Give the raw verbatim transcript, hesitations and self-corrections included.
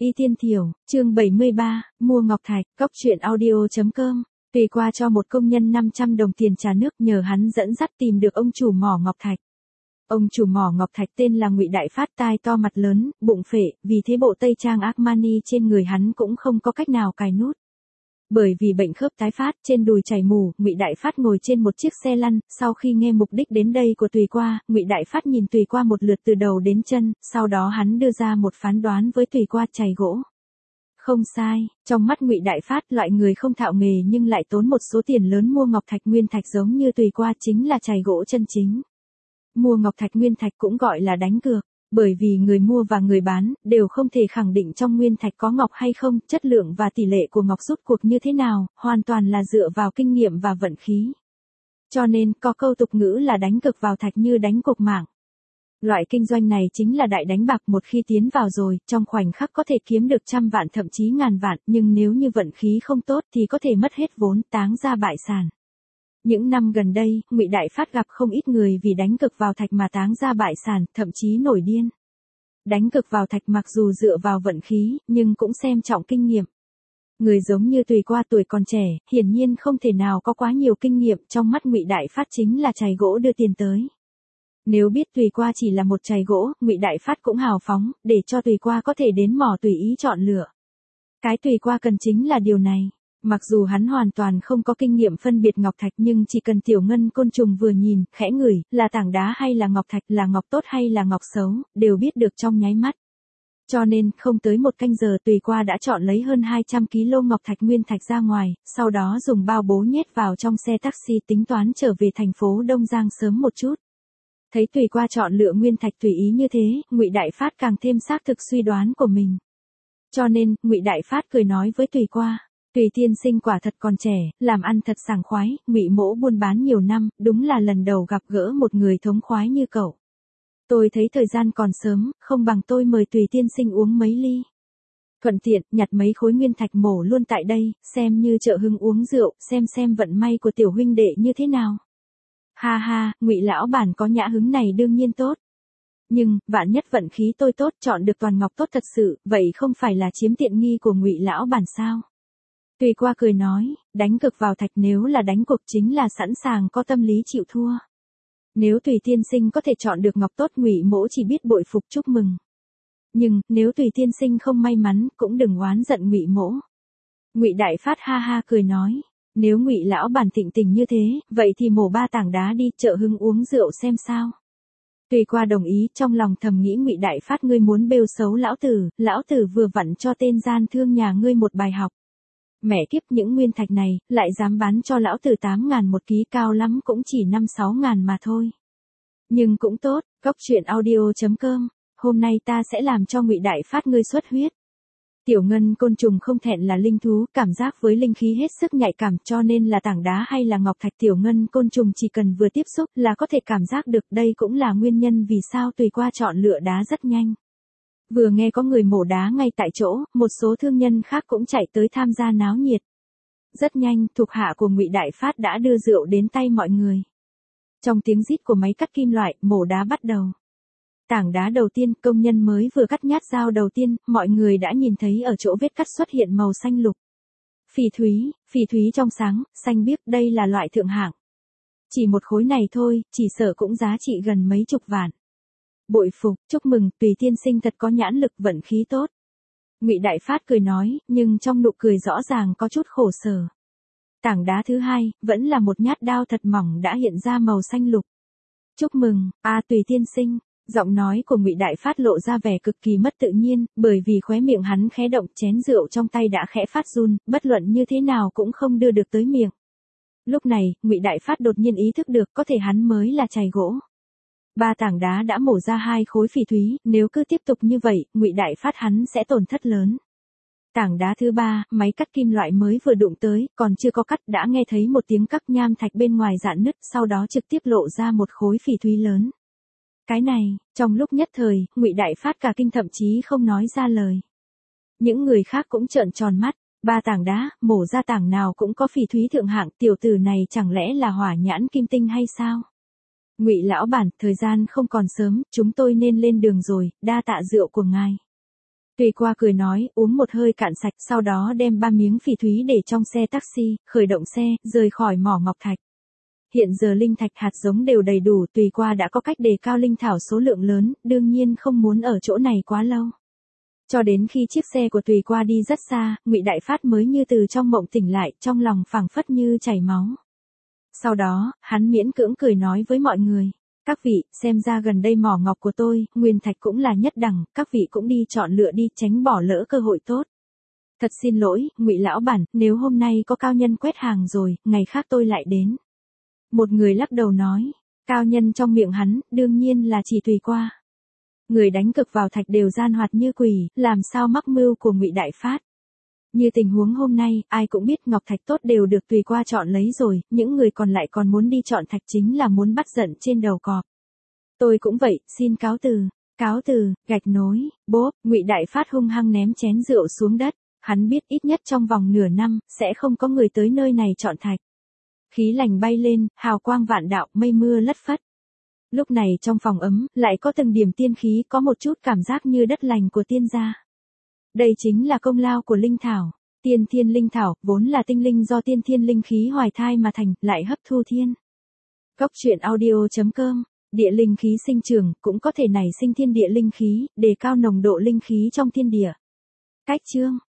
Y Tiên Thiểu, chương bảy mươi ba, mua ngọc thạch, cóc truyện audio.com. Tùy qua cho một công nhân năm trăm đồng tiền trà nước nhờ hắn dẫn dắt tìm được ông chủ mỏ ngọc thạch. Ông chủ mỏ ngọc thạch tên là Ngụy Đại Phát, tai to mặt lớn, bụng phệ, vì thế bộ tây trang Armani trên người hắn cũng không có cách nào cài nút. Bởi vì bệnh khớp tái phát, trên đùi chảy mủ, Ngụy Đại Phát ngồi trên một chiếc xe lăn, sau khi nghe mục đích đến đây của Tùy Qua, Ngụy Đại Phát nhìn Tùy Qua một lượt từ đầu đến chân, sau đó hắn đưa ra một phán đoán với Tùy Qua: chày gỗ. Không sai, trong mắt Ngụy Đại Phát, loại người không thạo nghề nhưng lại tốn một số tiền lớn mua ngọc thạch nguyên thạch giống như Tùy Qua chính là chày gỗ chân chính. Mua ngọc thạch nguyên thạch cũng gọi là đánh cược, bởi vì người mua và người bán đều không thể khẳng định trong nguyên thạch có ngọc hay không, chất lượng và tỷ lệ của ngọc rút cuộc như thế nào, hoàn toàn là dựa vào kinh nghiệm và vận khí. Cho nên, có câu tục ngữ là đánh cược vào thạch như đánh cược mạng. Loại kinh doanh này chính là đại đánh bạc, một khi tiến vào rồi, trong khoảnh khắc có thể kiếm được trăm vạn thậm chí ngàn vạn, nhưng nếu như vận khí không tốt thì có thể mất hết vốn, táng ra bại sản. Những năm gần đây, Ngụy Đại Phát gặp không ít người vì đánh cược vào thạch mà táng ra bại sản, thậm chí nổi điên. Đánh cược vào thạch mặc dù dựa vào vận khí, nhưng cũng xem trọng kinh nghiệm. Người giống như Tùy Qua tuổi còn trẻ, hiển nhiên không thể nào có quá nhiều kinh nghiệm, trong mắt Ngụy Đại Phát chính là chày gỗ đưa tiền tới. Nếu biết Tùy Qua chỉ là một chày gỗ, Ngụy Đại Phát cũng hào phóng, để cho Tùy Qua có thể đến mỏ tùy ý chọn lựa. Cái Tùy Qua cần chính là điều này. Mặc dù hắn hoàn toàn không có kinh nghiệm phân biệt ngọc thạch nhưng chỉ cần tiểu ngân côn trùng vừa nhìn, khẽ ngửi, là tảng đá hay là ngọc thạch, là ngọc tốt hay là ngọc xấu, đều biết được trong nháy mắt. Cho nên, không tới một canh giờ Tùy Qua đã chọn lấy hơn hai trăm ki lô ngọc thạch nguyên thạch ra ngoài, sau đó dùng bao bố nhét vào trong xe taxi tính toán trở về thành phố Đông Giang sớm một chút. Thấy Tùy Qua chọn lựa nguyên thạch tùy ý như thế, Ngụy Đại Phát càng thêm xác thực suy đoán của mình. Cho nên, Ngụy Đại Phát cười nói với Tùy Qua: Tùy tiên sinh quả thật còn trẻ, làm ăn thật sảng khoái, Ngụy mỗ buôn bán nhiều năm, đúng là lần đầu gặp gỡ một người thống khoái như cậu. Tôi thấy thời gian còn sớm, không bằng tôi mời Tùy tiên sinh uống mấy ly. Thuận tiện, nhặt mấy khối nguyên thạch mổ luôn tại đây, xem như trợ hứng uống rượu, xem xem vận may của tiểu huynh đệ như thế nào. Ha ha, Ngụy lão bản có nhã hứng này đương nhiên tốt. Nhưng, vạn nhất vận khí tôi tốt, chọn được toàn ngọc tốt thật sự, vậy không phải là chiếm tiện nghi của Ngụy lão bản sao? Tùy Qua cười nói, đánh cược vào thạch nếu là đánh cuộc chính là sẵn sàng có tâm lý chịu thua. Nếu Tùy tiên sinh có thể chọn được ngọc tốt, Ngụy mỗ chỉ biết bội phục chúc mừng. Nhưng, nếu Tùy tiên sinh không may mắn, cũng đừng oán giận Ngụy mỗ. Ngụy Đại Phát ha ha cười nói, nếu Ngụy lão bản thịnh tình như thế, vậy thì mổ ba tảng đá đi, trợ hứng uống rượu xem sao. Tùy Qua đồng ý, trong lòng thầm nghĩ Ngụy Đại Phát ngươi muốn bêu xấu lão tử, lão tử vừa vặn cho tên gian thương nhà ngươi một bài học. Mẹ kiếp, những nguyên thạch này, lại dám bán cho lão tử tám ngàn một ký, cao lắm cũng chỉ năm sáu ngàn mà thôi. Nhưng cũng tốt, cóc truyện audio.com, hôm nay ta sẽ làm cho Ngụy Đại Phát ngươi xuất huyết. Tiểu ngân côn trùng không thẹn là linh thú, cảm giác với linh khí hết sức nhạy cảm, cho nên là tảng đá hay là ngọc thạch tiểu ngân côn trùng chỉ cần vừa tiếp xúc là có thể cảm giác được, đây cũng là nguyên nhân vì sao Tùy Qua chọn lựa đá rất nhanh. Vừa nghe có người mổ đá ngay tại chỗ, một số thương nhân khác cũng chạy tới tham gia náo nhiệt. Rất nhanh, thuộc hạ của Ngụy Đại Phát đã đưa rượu đến tay mọi người. Trong tiếng rít của máy cắt kim loại, mổ đá bắt đầu. Tảng đá đầu tiên, công nhân mới vừa cắt nhát dao đầu tiên, mọi người đã nhìn thấy ở chỗ vết cắt xuất hiện màu xanh lục. Phỉ thúy, phỉ thúy trong sáng, xanh biếc, đây là loại thượng hạng. Chỉ một khối này thôi, chỉ sợ cũng giá trị gần mấy chục vạn. Bội phục, chúc mừng, Tùy tiên sinh thật có nhãn lực, vận khí tốt. Ngụy Đại Phát cười nói, nhưng trong nụ cười rõ ràng có chút khổ sở. Tảng đá thứ hai, vẫn là một nhát đao thật mỏng đã hiện ra màu xanh lục. Chúc mừng, a Tùy tiên sinh. Giọng nói của Ngụy Đại Phát lộ ra vẻ cực kỳ mất tự nhiên, bởi vì khóe miệng hắn khẽ động, chén rượu trong tay đã khẽ phát run, bất luận như thế nào cũng không đưa được tới miệng. Lúc này, Ngụy Đại Phát đột nhiên ý thức được có thể hắn mới là chày gỗ. Ba tảng đá đã mổ ra hai khối phỉ thúy, nếu cứ tiếp tục như vậy, Ngụy Đại Phát hắn sẽ tổn thất lớn. Tảng đá thứ ba, máy cắt kim loại mới vừa đụng tới, còn chưa có cắt đã nghe thấy một tiếng cắt nham thạch bên ngoài rạn nứt, sau đó trực tiếp lộ ra một khối phỉ thúy lớn. Cái này, trong lúc nhất thời, Ngụy Đại Phát cả kinh thậm chí không nói ra lời. Những người khác cũng trợn tròn mắt, ba tảng đá, mổ ra tảng nào cũng có phỉ thúy thượng hạng, tiểu tử này chẳng lẽ là hỏa nhãn kim tinh hay sao? Ngụy lão bản, thời gian không còn sớm, chúng tôi nên lên đường rồi, đa tạ rượu của ngài. Tùy Qua cười nói, uống một hơi cạn sạch, sau đó đem ba miếng phỉ thúy để trong xe taxi, khởi động xe, rời khỏi mỏ ngọc thạch. Hiện giờ linh thạch hạt giống đều đầy đủ, Tùy Qua đã có cách đề cao linh thảo số lượng lớn, đương nhiên không muốn ở chỗ này quá lâu. Cho đến khi chiếc xe của Tùy Qua đi rất xa, Ngụy Đại Phát mới như từ trong mộng tỉnh lại, trong lòng phảng phất như chảy máu. Sau đó, hắn miễn cưỡng cười nói với mọi người, các vị, xem ra gần đây mỏ ngọc của tôi, nguyên thạch cũng là nhất đẳng, các vị cũng đi chọn lựa đi, tránh bỏ lỡ cơ hội tốt. Thật xin lỗi, Ngụy lão bản, nếu hôm nay có cao nhân quét hàng rồi, ngày khác tôi lại đến. Một người lắc đầu nói, cao nhân trong miệng hắn, đương nhiên là chỉ Tùy Qua. Người đánh cực vào thạch đều gian hoạt như quỷ, làm sao mắc mưu của Ngụy Đại Phát. Như tình huống hôm nay, ai cũng biết ngọc thạch tốt đều được Tùy Qua chọn lấy rồi, những người còn lại còn muốn đi chọn thạch chính là muốn bắt giận trên đầu cọp. Tôi cũng vậy, xin cáo từ, cáo từ, gạch nối, bốp, Ngụy Đại Phát hung hăng ném chén rượu xuống đất, hắn biết ít nhất trong vòng nửa năm, sẽ không có người tới nơi này chọn thạch. Khí lành bay lên, hào quang vạn đạo, mây mưa lất phất. Lúc này trong phòng ấm, lại có từng điểm tiên khí, có một chút cảm giác như đất lành của tiên gia. Đây chính là công lao của linh thảo. Tiên thiên linh thảo, vốn là tinh linh do tiên thiên linh khí hoài thai mà thành, lại hấp thu thiên. Cốc truyện audio chấm com, địa linh khí sinh trưởng, cũng có thể nảy sinh thiên địa linh khí, đề cao nồng độ linh khí trong thiên địa. Cách chương